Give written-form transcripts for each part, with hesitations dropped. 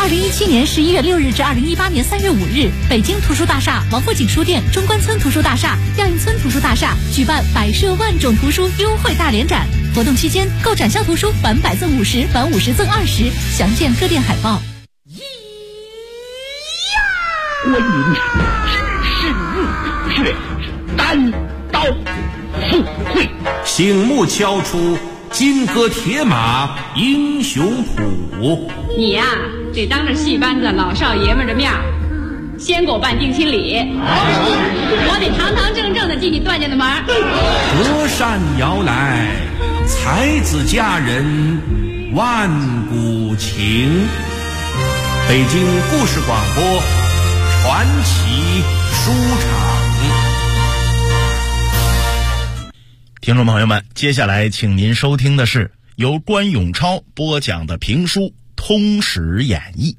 2017年11月6日至2018年3月5日，北京图书大厦、王府井书店、中关村图书大厦、耀印村图书大厦举办摆设万种图书优惠大联展。活动期间，购展销图书返100赠50，返50赠20，详见各店海报。 观云知识入血，单刀赴会， 醒目敲出金戈铁马英雄谱。 你呀，得当着戏班子老少爷们的面先给我办定亲礼，我得堂堂正正的进你段家的门。 隔山遥来，才子佳人万古情。北京故事广播传奇书场。 听众朋友们，接下来请您收听的是由关永超播讲的评书《通史演义》。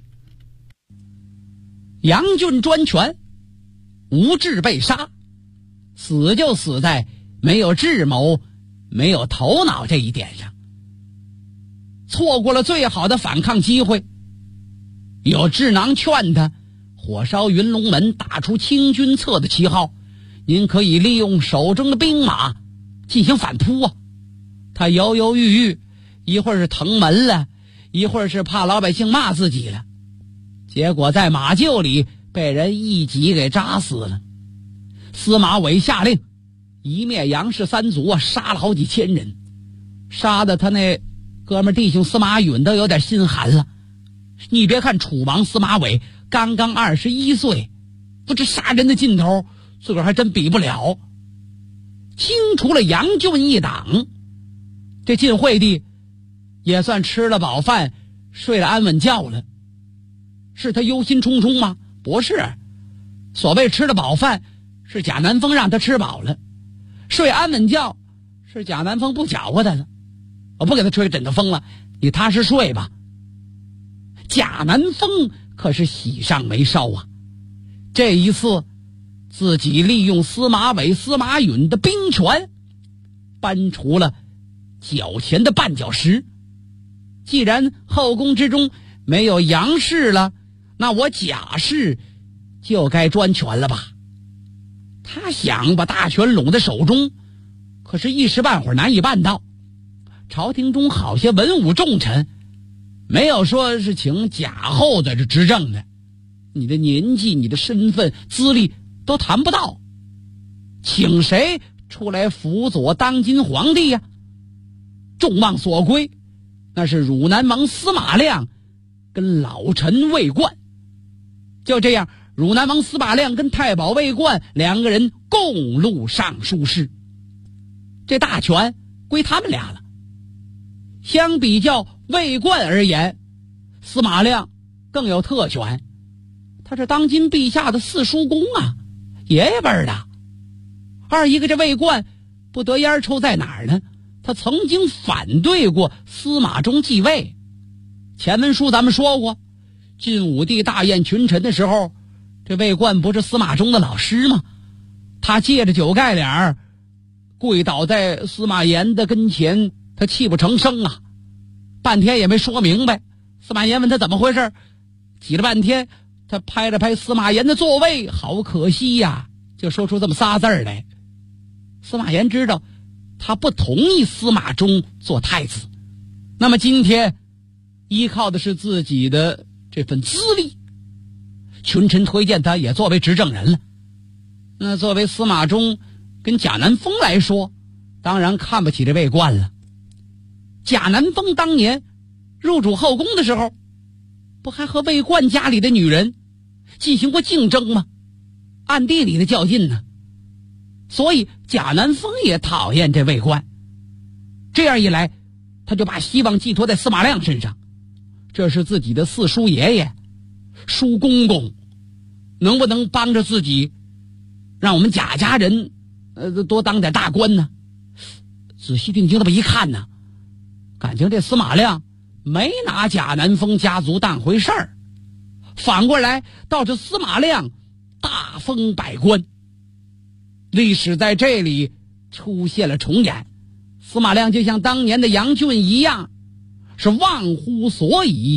杨俊专权，吴志被杀，死就死在没有智谋、没有头脑这一点上，错过了最好的反抗机会。有智囊劝他火烧云龙门，打出清君侧的旗号，您可以利用手中的兵马进行反扑啊。他犹犹豫豫，一会儿是腾门了，一会儿是怕老百姓骂自己了，结果在马厩里被人一戟给扎死了。司马伟下令一灭杨氏三族啊，杀了好几千人，杀的他那哥们弟兄司马允都有点心寒了。你别看楚王司马伟刚刚21岁，不这杀人的劲头自个儿还真比不了。清除了杨俊一党，这晋惠帝也算吃了饱饭，睡了安稳觉了。是他忧心忡忡吗？不是，所谓吃了饱饭是贾南风让他吃饱了，睡安稳觉是贾南风不搅和他了，我不给他吹枕头风了，你踏实睡吧。贾南风可是喜上眉梢啊，这一次自己利用司马伟、司马允的兵权，搬除了脚前的绊脚石。既然后宫之中没有杨氏了，那我贾氏就该专权了吧。他想把大权拢在手中，可是一时半会儿难以办到。朝廷中好些文武重臣没有说是请贾后在这执政的，你的年纪、你的身份、资历都谈不到，请谁出来辅佐当今皇帝呀？众望所归，那是汝南王司马亮跟老臣魏冠。就这样，汝南王司马亮跟太保魏冠两个人共录尚书事，这大权归他们俩了。相比较魏冠而言，司马亮更有特权，他是当今陛下的四叔公啊，爷爷辈儿的。二一个这魏冠不得烟抽在哪儿呢？他曾经反对过司马衷继位。前文书咱们说过，晋武帝大宴群臣的时候，这魏冠不是司马衷的老师吗？他借着酒盖脸跪倒在司马炎的跟前，他泣不成声啊，半天也没说明白。司马炎问他怎么回事，挤了半天，他拍了拍司马炎的座位，好可惜呀，就说出这么仨字来。司马炎知道他不同意司马衷做太子，那么今天依靠的是自己的这份资历，群臣推荐他也作为执政人了。那作为司马衷跟贾南风来说，当然看不起这魏冠了。贾南风当年入主后宫的时候，不还和魏冠家里的女人进行过竞争吗？暗地里的较劲呢。所以贾南风也讨厌这魏冠，这样一来，他就把希望寄托在司马亮身上。这是自己的四叔爷爷、叔公公，能不能帮着自己，让我们贾家人多当点大官呢？仔细定睛这么一看呢，感情这司马亮没拿贾南风家族当回事儿，反过来倒是司马亮大封百官。历史在这里出现了重演，司马亮就像当年的杨俊一样，是忘乎所以，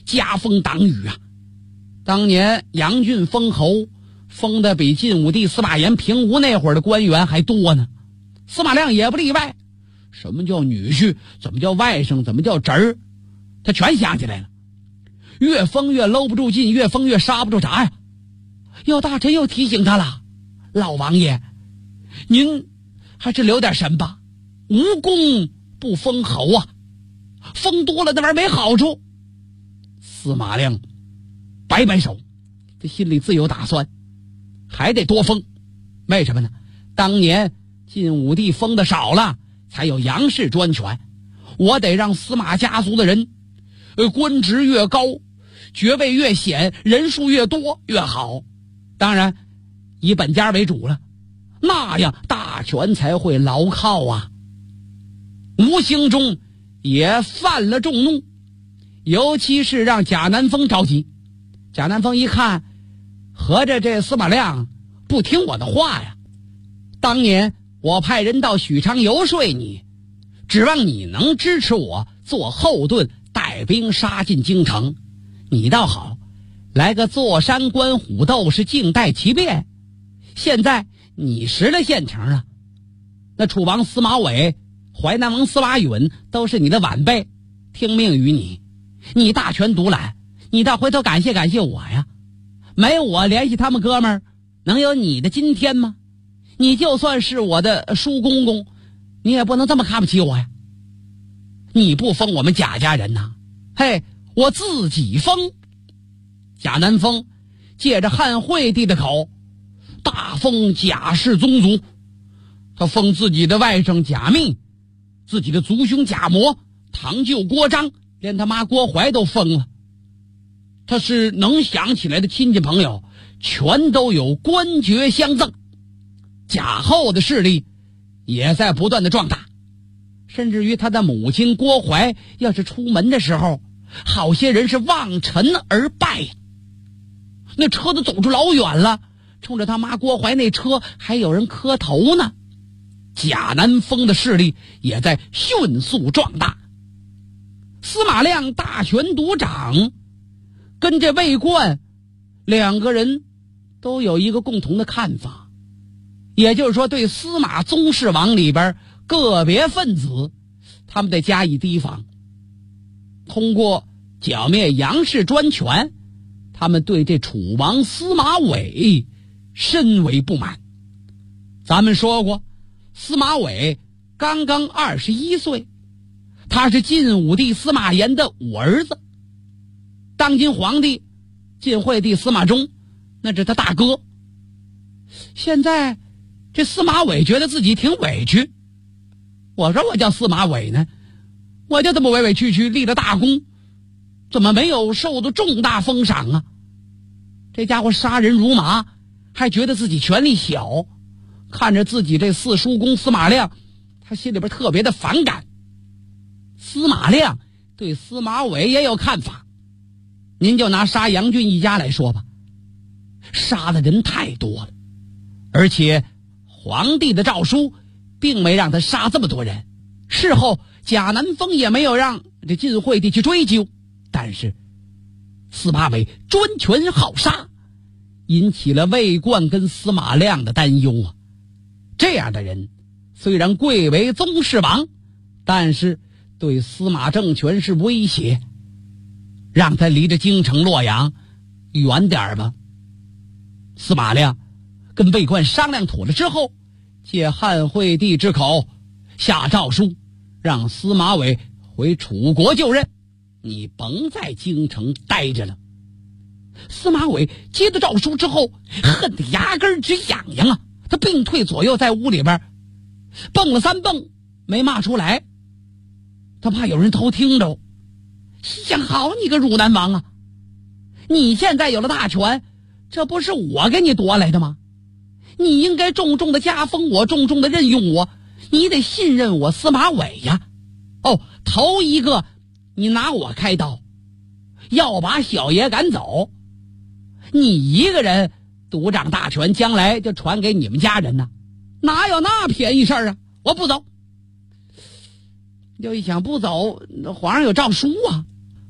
加封党羽啊。当年杨俊封侯，封的比晋武帝司马炎平吴那会儿的官员还多呢，司马亮也不例外。什么叫女婿，怎么叫外甥，怎么叫侄儿，他全想起来了。越封越搂不住劲，越封越刹不住闸呀。有大臣又提醒他了，老王爷，您还是留点神吧，无功不封侯啊，封多了那玩意儿没好处。司马亮摆摆手，这心里自有打算，还得多封。为什么呢？当年晋武帝封的少了，才有杨氏专权，我得让司马家族的人官职越高，爵位越显，人数越多越好。当然以本家为主了，那样大权才会牢靠啊。无形中也犯了众怒，尤其是让贾南风着急。贾南风一看，合着这司马亮不听我的话呀，当年我派人到许昌游说你，指望你能支持我做后盾，带兵杀进京城。你倒好，来个坐山观虎斗，是静待其变。现在你实了现成了，那楚王司马伟、淮南王司马允都是你的晚辈，听命于你，你大权独揽，你倒回头感谢感谢我呀。没我联系他们哥们儿，能有你的今天吗？你就算是我的叔公公，你也不能这么看不起我呀。你不封我们贾家人呐，嘿，我自己封。贾南风借着汉惠帝的口，大封贾氏宗族。他封自己的外甥贾密，自己的族兄贾模，堂舅郭彰，连他妈郭槐都封了。他是能想起来的亲戚朋友全都有官爵相赠，贾后的势力也在不断的壮大。甚至于他的母亲郭槐要是出门的时候，好些人是望尘而拜呀。那车都走出老远了，冲着他妈郭槐那车还有人磕头呢。贾南风的势力也在迅速壮大。司马亮大权独掌，跟这魏冠两个人都有一个共同的看法，也就是说对司马宗室王里边个别分子他们得加以提防。通过剿灭杨氏专权，他们对这楚王司马伟深为不满。咱们说过，司马伟刚刚21岁，他是晋武帝司马炎的五儿子，当今皇帝晋惠帝司马衷那是他大哥。现在这司马伟觉得自己挺委屈，我说我叫司马伟呢，我就这么委委屈屈立了大功，怎么没有受到重大封赏啊？这家伙杀人如麻，还觉得自己权力小，看着自己这四叔公司马亮，他心里边特别的反感。司马亮对司马伟也有看法。您就拿杀杨俊一家来说吧，杀的人太多了，而且皇帝的诏书并没让他杀这么多人。事后贾南风也没有让这晋惠帝去追究，但是司马伟专权好杀，引起了魏冠跟司马亮的担忧啊。这样的人虽然贵为宗室王，但是对司马政权是威胁，让他离着京城洛阳远点吧。司马亮跟魏冠商量妥了之后，借汉惠帝之口下诏书，让司马伟回楚国就任，你甭在京城待着了。司马伟接到诏书之后，恨得牙根直痒痒啊！他并退左右，在屋里边蹦了3蹦，没骂出来，他怕有人偷听着。想好你个汝南王啊，你现在有了大权，这不是我给你夺来的吗？你应该重重的加封我，重重的任用我，你得信任我司马伟呀。哦，头一个你拿我开刀，要把小爷赶走，你一个人独掌大权，将来就传给你们家人呢，哪有那便宜事儿啊？我不走。就一想不走，皇上有诏书啊，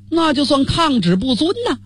那就算抗旨不遵呐。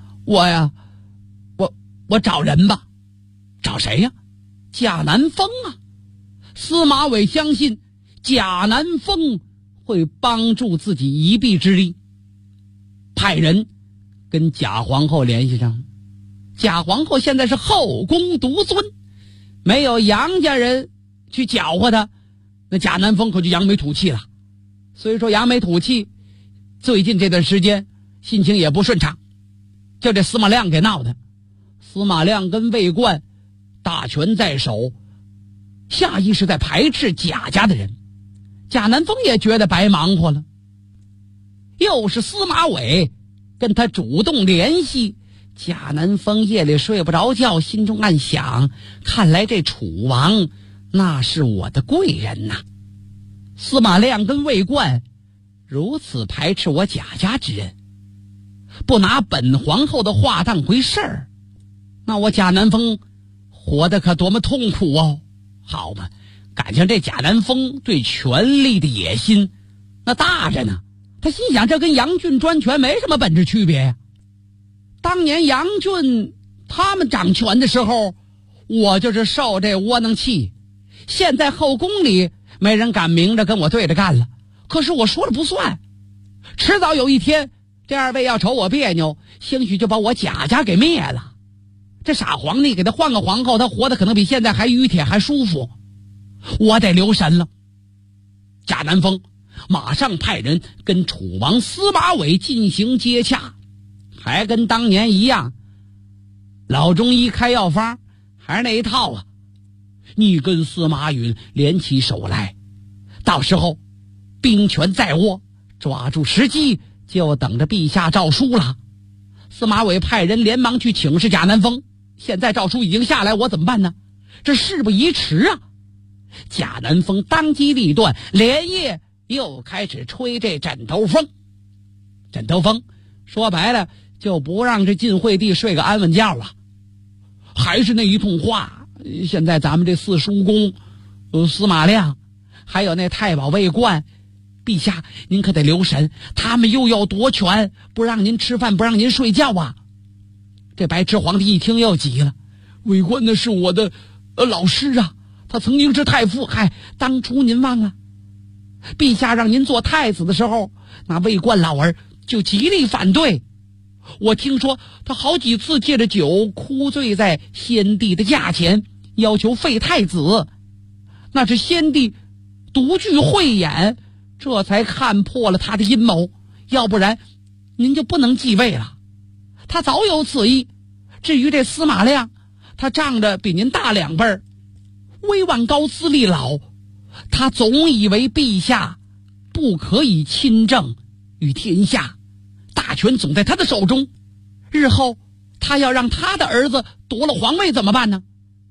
我找人吧。找谁呀？贾南风啊。司马伟相信贾南风会帮助自己一臂之力，派人跟贾皇后联系上。贾皇后现在是后宫独尊，没有杨家人去搅和他，那贾南风可就扬眉吐气了。所以说扬眉吐气，最近这段时间心情也不顺畅，就这司马亮给闹的。司马亮跟魏冠大权在手，下意识在排斥贾家的人。贾南风也觉得白忙活了，又是司马伟跟他主动联系。贾南风夜里睡不着觉，心中暗想，看来这楚王那是我的贵人呐。司马亮跟魏冠如此排斥我贾家之人，不拿本皇后的话当回事儿，那我贾南风活得可多么痛苦哦。好吧，感情这贾南风对权力的野心那大着呢。他心想，这跟杨俊专权没什么本质区别呀。当年杨俊他们掌权的时候，我就是受这窝囊气。现在后宫里没人敢明着跟我对着干了，可是我说了不算，迟早有一天这二位要瞅我别扭，兴许就把我贾家给灭了。这傻皇帝给他换个皇后，他活得可能比现在还熨帖还舒服。我得留神了。贾南风马上派人跟楚王司马伟进行接洽，还跟当年一样，老中医开药方还是那一套啊。你跟司马允联起手来，到时候兵权在握，抓住时机就等着陛下诏书了。司马伟派人连忙去请示贾南风，现在诏书已经下来，我怎么办呢？这事不宜迟啊。贾南风当机立断，连夜又开始吹这枕头风。枕头风说白了就不让这晋惠帝睡个安稳觉啊。还是那一通话，现在咱们这四叔公司马亮还有那太保魏冠，陛下您可得留神，他们又要夺权，不让您吃饭，不让您睡觉啊。这白痴皇帝一听又急了，魏冠那是我的老师啊，他曾经是太傅，当初您忘了，陛下让您做太子的时候，那魏冠老儿就极力反对。我听说他好几次借着酒哭醉在先帝的驾前，要求废太子，那是先帝独具慧眼，这才看破了他的阴谋，要不然您就不能继位了。他早有此意。至于这司马亮，他仗着比您大2辈儿，威望高资历老，他总以为陛下不可以亲政于天下，大权总在他的手中，日后他要让他的儿子夺了皇位怎么办呢？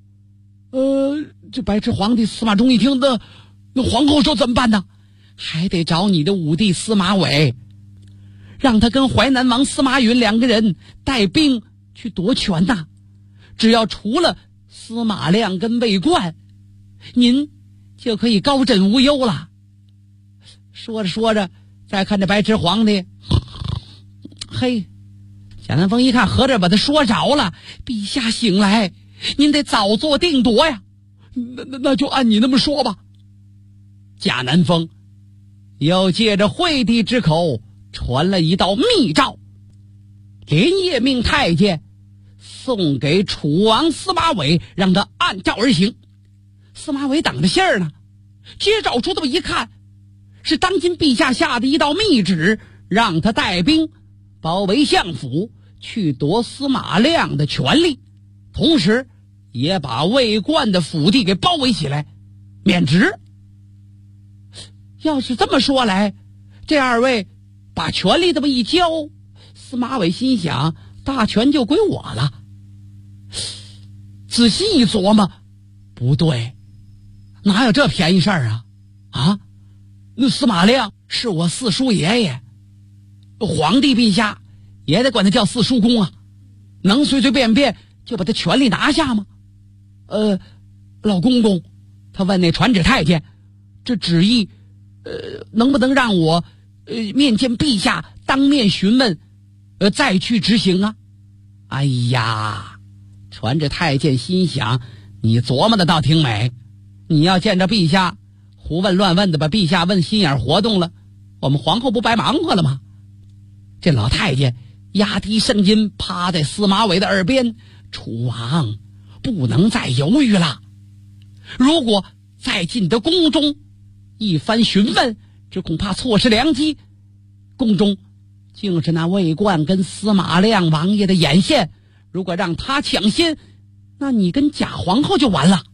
这白痴皇帝司马衷一听，那皇后说怎么办呢？还得找你的五弟司马伟，让他跟淮南王司马允2个人带兵去夺权呐。只要除了司马亮跟魏冠，您就可以高枕无忧了。说着说着，再看这白痴皇帝，嘿，贾南风一看，合着把他说着了。陛下醒来，您得早做定夺呀。那就按你那么说吧。贾南风又借着惠帝之口传了一道密诏，连夜命太监送给楚王司马伟，让他按诏而行。司马伟等着信儿呢，接诏书这么一看，是当今陛下下的一道密旨，让他带兵包围相府，去夺司马亮的权力，同时也把魏冠的府邸给包围起来，免职。要是这么说来，这2位把权力这么一交，司马伟心想，大权就归我了。仔细一琢磨，不对，哪有这便宜事儿啊？那司马亮是我四叔爷爷，皇帝陛下也得管他叫四叔公啊，能随随便便就把他权力拿下吗？老公公，他问那传旨太监，这旨意能不能让我面见陛下， 当面询问，再去执行啊。哎呀，传这太监心想，你琢磨的倒挺美，你要见着陛下胡问乱问的，把陛下问心眼活动了，我们皇后不白忙活了吗？这老太监压低声音，趴在司马伟的耳边，楚王不能再犹豫了，如果再进得宫中一番询问，这恐怕错失良机。宫中竟是那魏冠跟司马亮王爷的眼线，如果让他抢先，那你跟贾皇后就完了。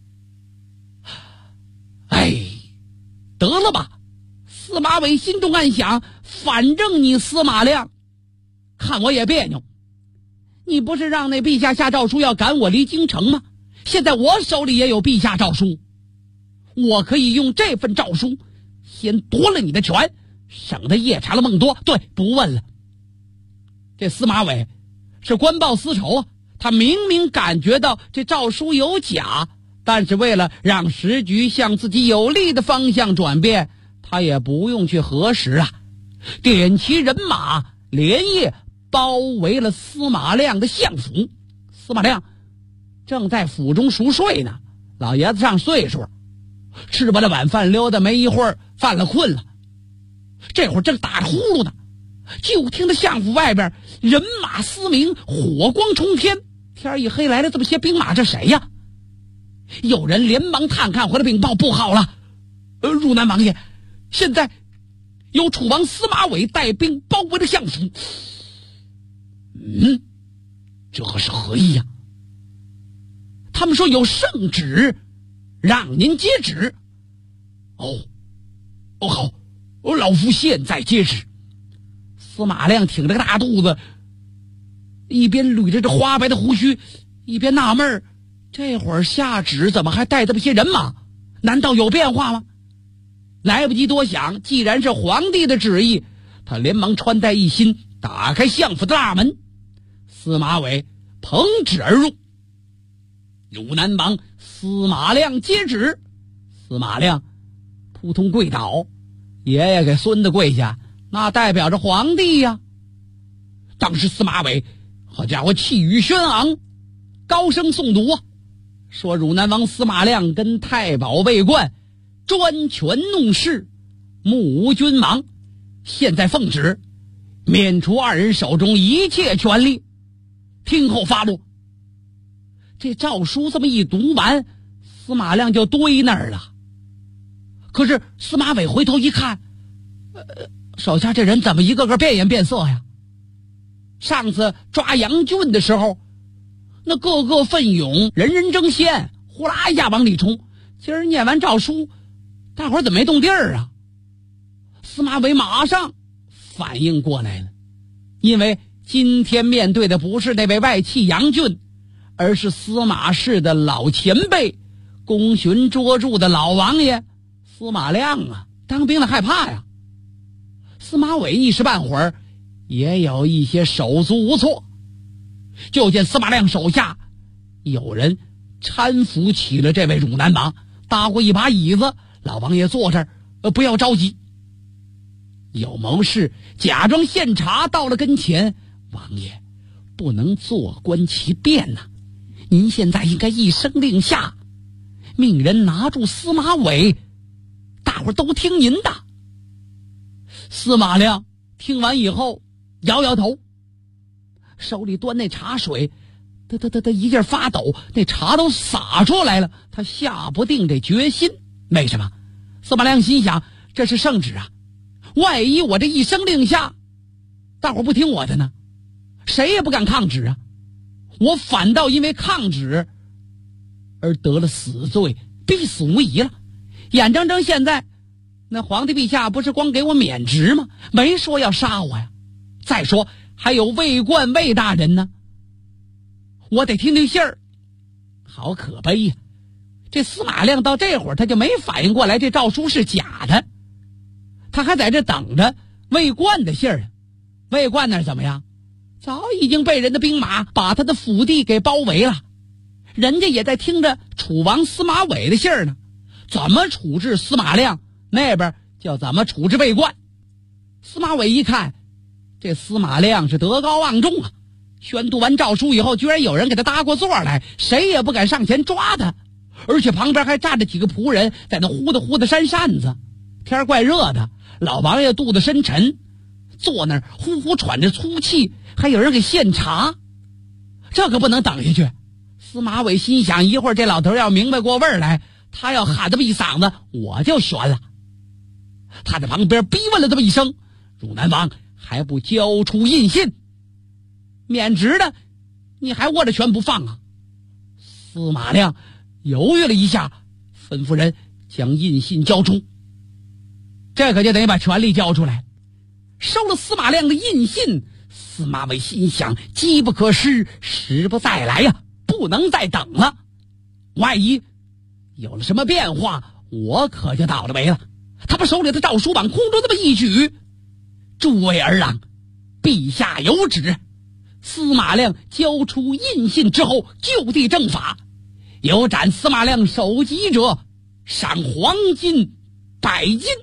哎，得了吧！司马伟心中暗想，反正你司马亮看我也别扭，你不是让那陛下下诏书要赶我离京城吗？现在我手里也有陛下诏书，我可以用这份诏书先夺了你的权，省得夜长了梦多。对，不问了。这司马伟是官报私仇啊，他明明感觉到这诏书有假，但是为了让时局向自己有利的方向转变，他也不用去核实啊，点齐人马，连夜包围了司马亮的相府。司马亮正在府中熟睡呢，老爷子上岁数，吃完了晚饭溜达没一会儿，犯了困了。这会儿正打着呼噜呢，就听到相府外边人马嘶鸣，火光冲天。天一黑来了这么些兵马，这谁呀？有人连忙探看回来禀报，不好了，汝南王爷，现在有楚王司马伟带兵包围了相府。这是何意呀？他们说有圣旨让您接旨。好，老夫现在接旨。司马亮挺着个大肚子，一边捋着这花白的胡须，一边纳闷，这会儿下旨怎么还带这么些人马？难道有变化吗？来不及多想，既然是皇帝的旨意，他连忙穿戴一新，打开相府的大门。司马伟捧旨而入，汝南王司马亮接旨。司马亮扑通跪倒，爷爷给孙子跪下，那代表着皇帝呀。当时司马伟好家伙，气宇轩昂，高声诵读啊，说汝南王司马亮跟太保魏冠专权弄事，目无君王，现在奉旨免除二人手中一切权力，听候发落。这诏书这么一读完，司马亮就堆那儿了。可是司马伟回头一看，手下这人怎么一个个变颜变色呀？上次抓杨俊的时候，那个个奋勇，人人争先，呼啦一下往里冲。今儿念完诏书，大伙儿怎么没动地儿啊？司马伟马上反应过来了，因为今天面对的不是那位外戚杨俊，而是司马氏的老前辈，功勋卓著的老王爷司马亮啊！当兵的害怕呀。司马伟一时半会儿也有一些手足无措，就见司马亮手下有人搀扶起了这位汝南王，搭过一把椅子，老王爷坐这儿，不要着急。有谋士假装献茶到了跟前，王爷不能坐观其变呐，您现在应该一声令下，命人拿住司马伟，大伙儿都听您的。司马亮听完以后摇摇头，手里端那茶水他一劲发抖，那茶都洒出来了，他下不定这决心。为什么？司马亮心想，这是圣旨啊，万一我这一声令下，大伙不听我的呢，谁也不敢抗旨啊，我反倒因为抗旨而得了死罪，必死无疑了。眼睁睁现在那皇帝陛下不是光给我免职吗？没说要杀我呀。再说还有魏冠魏大人呢，我得听听信儿。好可悲呀！这司马亮到这会儿他就没反应过来这诏书是假的，他还在这等着魏冠的信儿。魏冠那怎么样？早已经被人的兵马把他的府地给包围了，人家也在听着楚王司马伟的信儿呢。怎么处置司马亮，那边就怎么处置魏冠。司马伟一看这司马亮是德高望重啊，宣读完诏书以后，居然有人给他搭过座来，谁也不敢上前抓他，而且旁边还站着几个仆人在那呼的扇扇子。天怪热的，老王爷肚子深沉，坐那儿呼呼喘着粗气，还有人给献茶，这可不能等下去。司马伟心想，一会儿这老头要明白过味儿来，他要喊这么一嗓子，我就悬了。他在旁边逼问了这么一声，汝南王还不交出印信，免职的你还握着拳不放啊？司马亮犹豫了一下，吩咐人将印信交出。这可就等于把权力交出来。收了司马亮的印信，司马伟心想，机不可失，时不再来呀，不能再等了。万一有了什么变化，我可就倒了霉了。他把手里的诏书往空中这么一举，诸位儿郎，陛下有旨，司马亮交出印信之后，就地正法，有斩司马亮首级者，赏黄金100斤。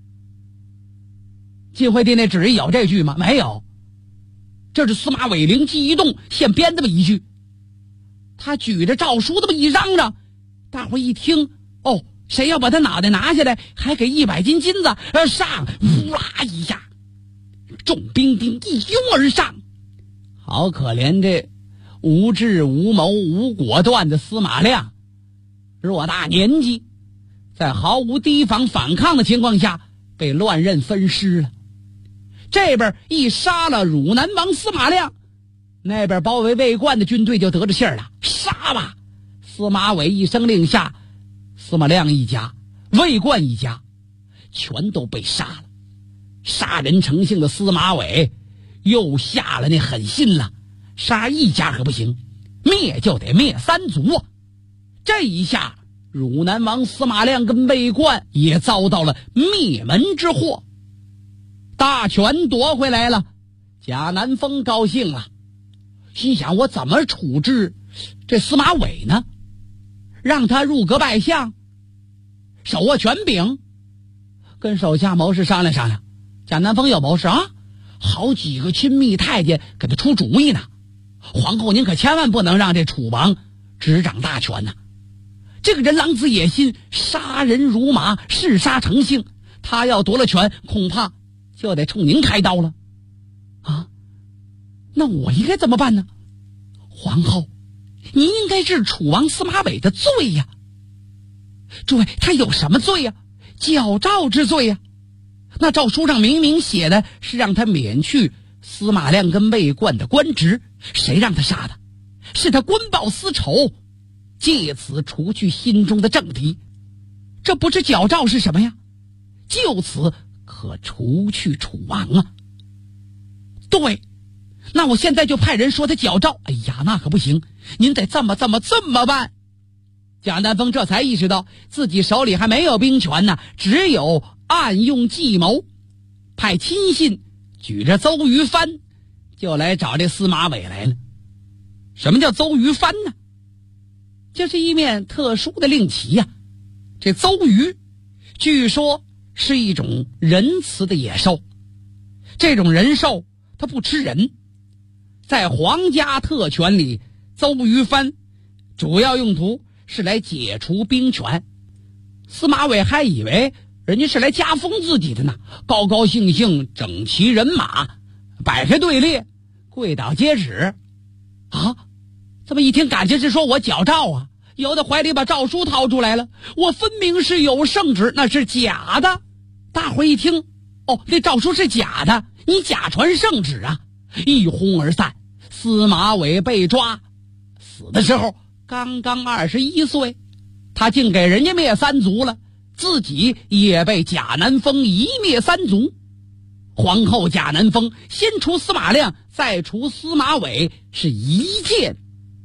晋惠帝那旨意有这句吗？没有，这是司马伟灵机一动现编这么一句。他举着诏书这么一嚷嚷，大伙一听，哦，谁要把他脑袋拿下来，还给100斤金子，上，呼啦一下，众兵丁一拥而上。好可怜这无智无谋无果断的司马亮，偌大年纪，在毫无提防反抗的情况下被乱刃分尸了。这边一杀了汝南王司马亮，那边包围魏冠的军队就得着信儿了，杀吧！司马伟一声令下，司马亮一家、魏冠一家全都被杀了。杀人成性的司马伟又下了那狠心了，杀一家可不行，灭就得灭3族啊！这一下，汝南王司马亮跟魏冠也遭到了灭门之祸，大权夺回来了。贾南风高兴了，心想，我怎么处置这司马伟呢？让他入阁拜相，手握权柄，跟手下谋士商量商量。贾南风有谋士啊，好几个亲密太监给他出主意呢。皇后您可千万不能让这楚王执掌大权呐！这个人狼子野心，杀人如麻，嗜杀成性，他要夺了权，恐怕就得冲您开刀了啊！那我应该怎么办呢？皇后，您应该治楚王司马伟的罪呀！诸位，他有什么罪呀？矫诏之罪呀！那诏书上明明写的是让他免去司马亮跟魏冠的官职，谁让他杀的？是他官报私仇，借此除去心中的政敌。这不是矫诏是什么呀？就此可除去楚王啊！对，那我现在就派人说他矫诏。哎呀，那可不行，您得这么办。贾南风这才意识到自己手里还没有兵权呢，只有暗用计谋，派亲信举着邹于藩就来找这司马伟来了。什么叫邹于藩呢？这是一面特殊的令旗呀。这邹于据说是一种仁慈的野兽，这种人兽它不吃人。在皇家特权里，邹于藩主要用途是来解除兵权。司马伟还以为人家是来加封自己的呢，高高兴兴整齐人马，摆开队列，跪倒接旨啊！这么一听，感情是说我矫诏啊，有的怀里把诏书掏出来了，我分明是有圣旨，那是假的。大伙一听，哦，这诏书是假的，你假传圣旨啊！一哄而散。司马伟被抓，死的时候刚刚21岁，他竟给人家灭3族了，自己也被贾南风一灭3族。皇后贾南风先除司马亮，再除司马伟，是一箭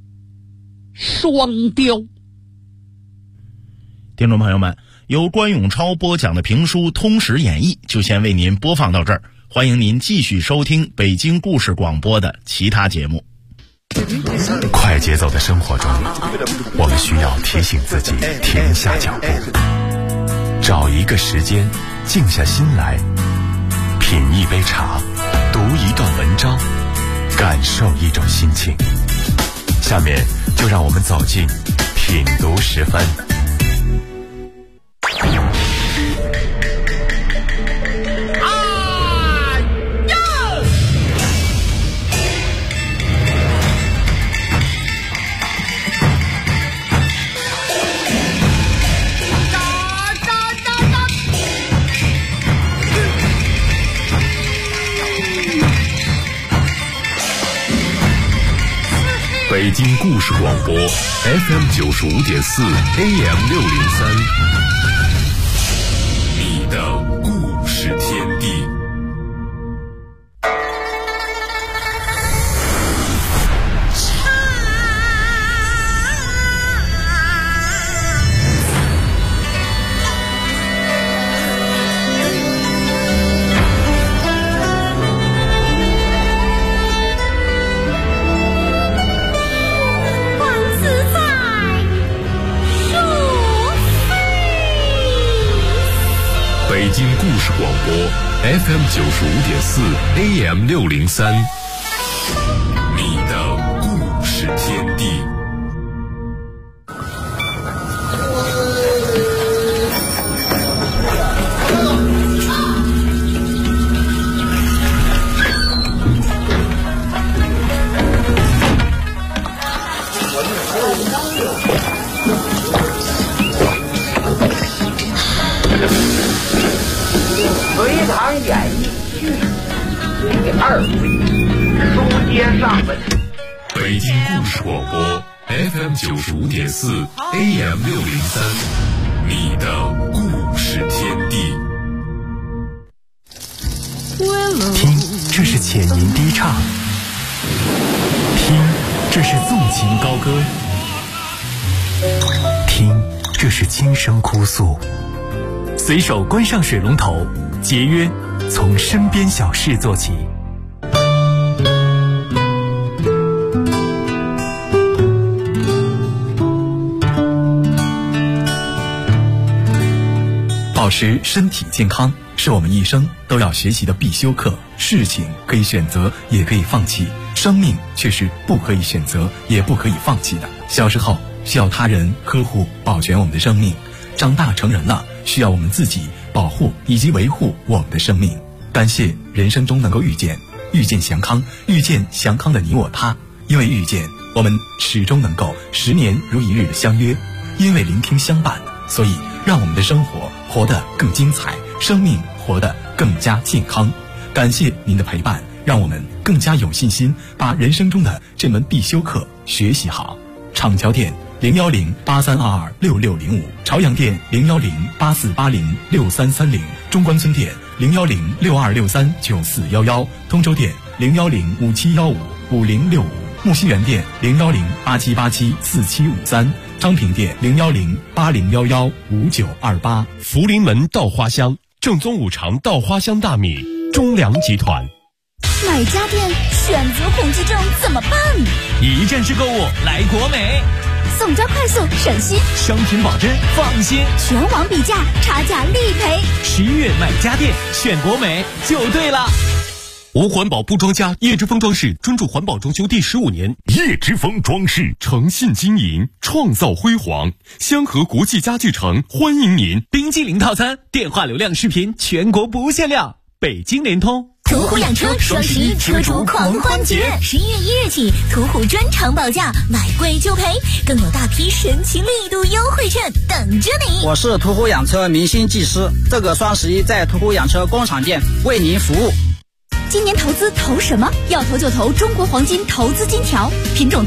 双雕。 听众朋友们，由关永超播讲的评书《通史演义》就先为您播放到这儿，欢迎您继续收听北京故事广播的其他节目。 快节奏的生活中，我们需要提醒自己停下脚步，找一个时间静下心来，品一杯茶，读一段文章，感受一种心情。下面就让我们走进品读时分。北京故事广播 FM95.4 AM603， 你的故事天地。北京故事广播 FM95.4 AM603， 你的故事天地。 隋唐演义第2回，书接上文。 北京故事广播 FM95.4 AM603， 你的故事天地。 听，这是浅吟低唱；听，这是纵情高歌；听，这是轻声哭诉。随手关上水龙头，节约从身边小事做起。 保持身体健康是我们一生都要学习的必修课。事情可以选择，也可以放弃，生命却是不可以选择，也不可以放弃的。小时候需要他人呵护保全我们的生命，长大成人了需要我们自己保护以及维护我们的生命。感谢人生中能够遇见祥康，遇见祥康的你我他。因为遇见，我们始终能够10年如一日的相约；因为聆听相伴，所以让我们的生活活得更精彩，生命活得更加健康。感谢您的陪伴，让我们更加有信心把人生中的这门必修课学习好。厂桥店010-8322-6605，朝阳店010-8480-6330，中关村店010-6263-9411，通州店010-5715-5065，木樨园店010-8787-4753，昌平店010-8011-5928。 福临门稻花香，正宗5常稻花香大米，中粮集团。 买家电选择恐惧症怎么办？ 一站式购物来国美， 送交快速省心， 商品保真放心， 全网比价，差价立赔。 11月买家电选国美就对了。 无环保不装家，叶之峰装饰专注环保装修第15年。 叶之峰装饰诚信经营，创造辉煌。香河国际家具城欢迎您。 冰激凌套餐，电话流量视频全国不限量。北京联通。 途虎养车双11车主狂欢节，11月1日起，途虎专场保价，买贵就赔，更有大批神奇力度优惠券等着你。 我是途虎养车明星技师，这个双11在途虎养车工厂店为您服务。 今年投资投什么？要投就投中国黄金投资金条，品种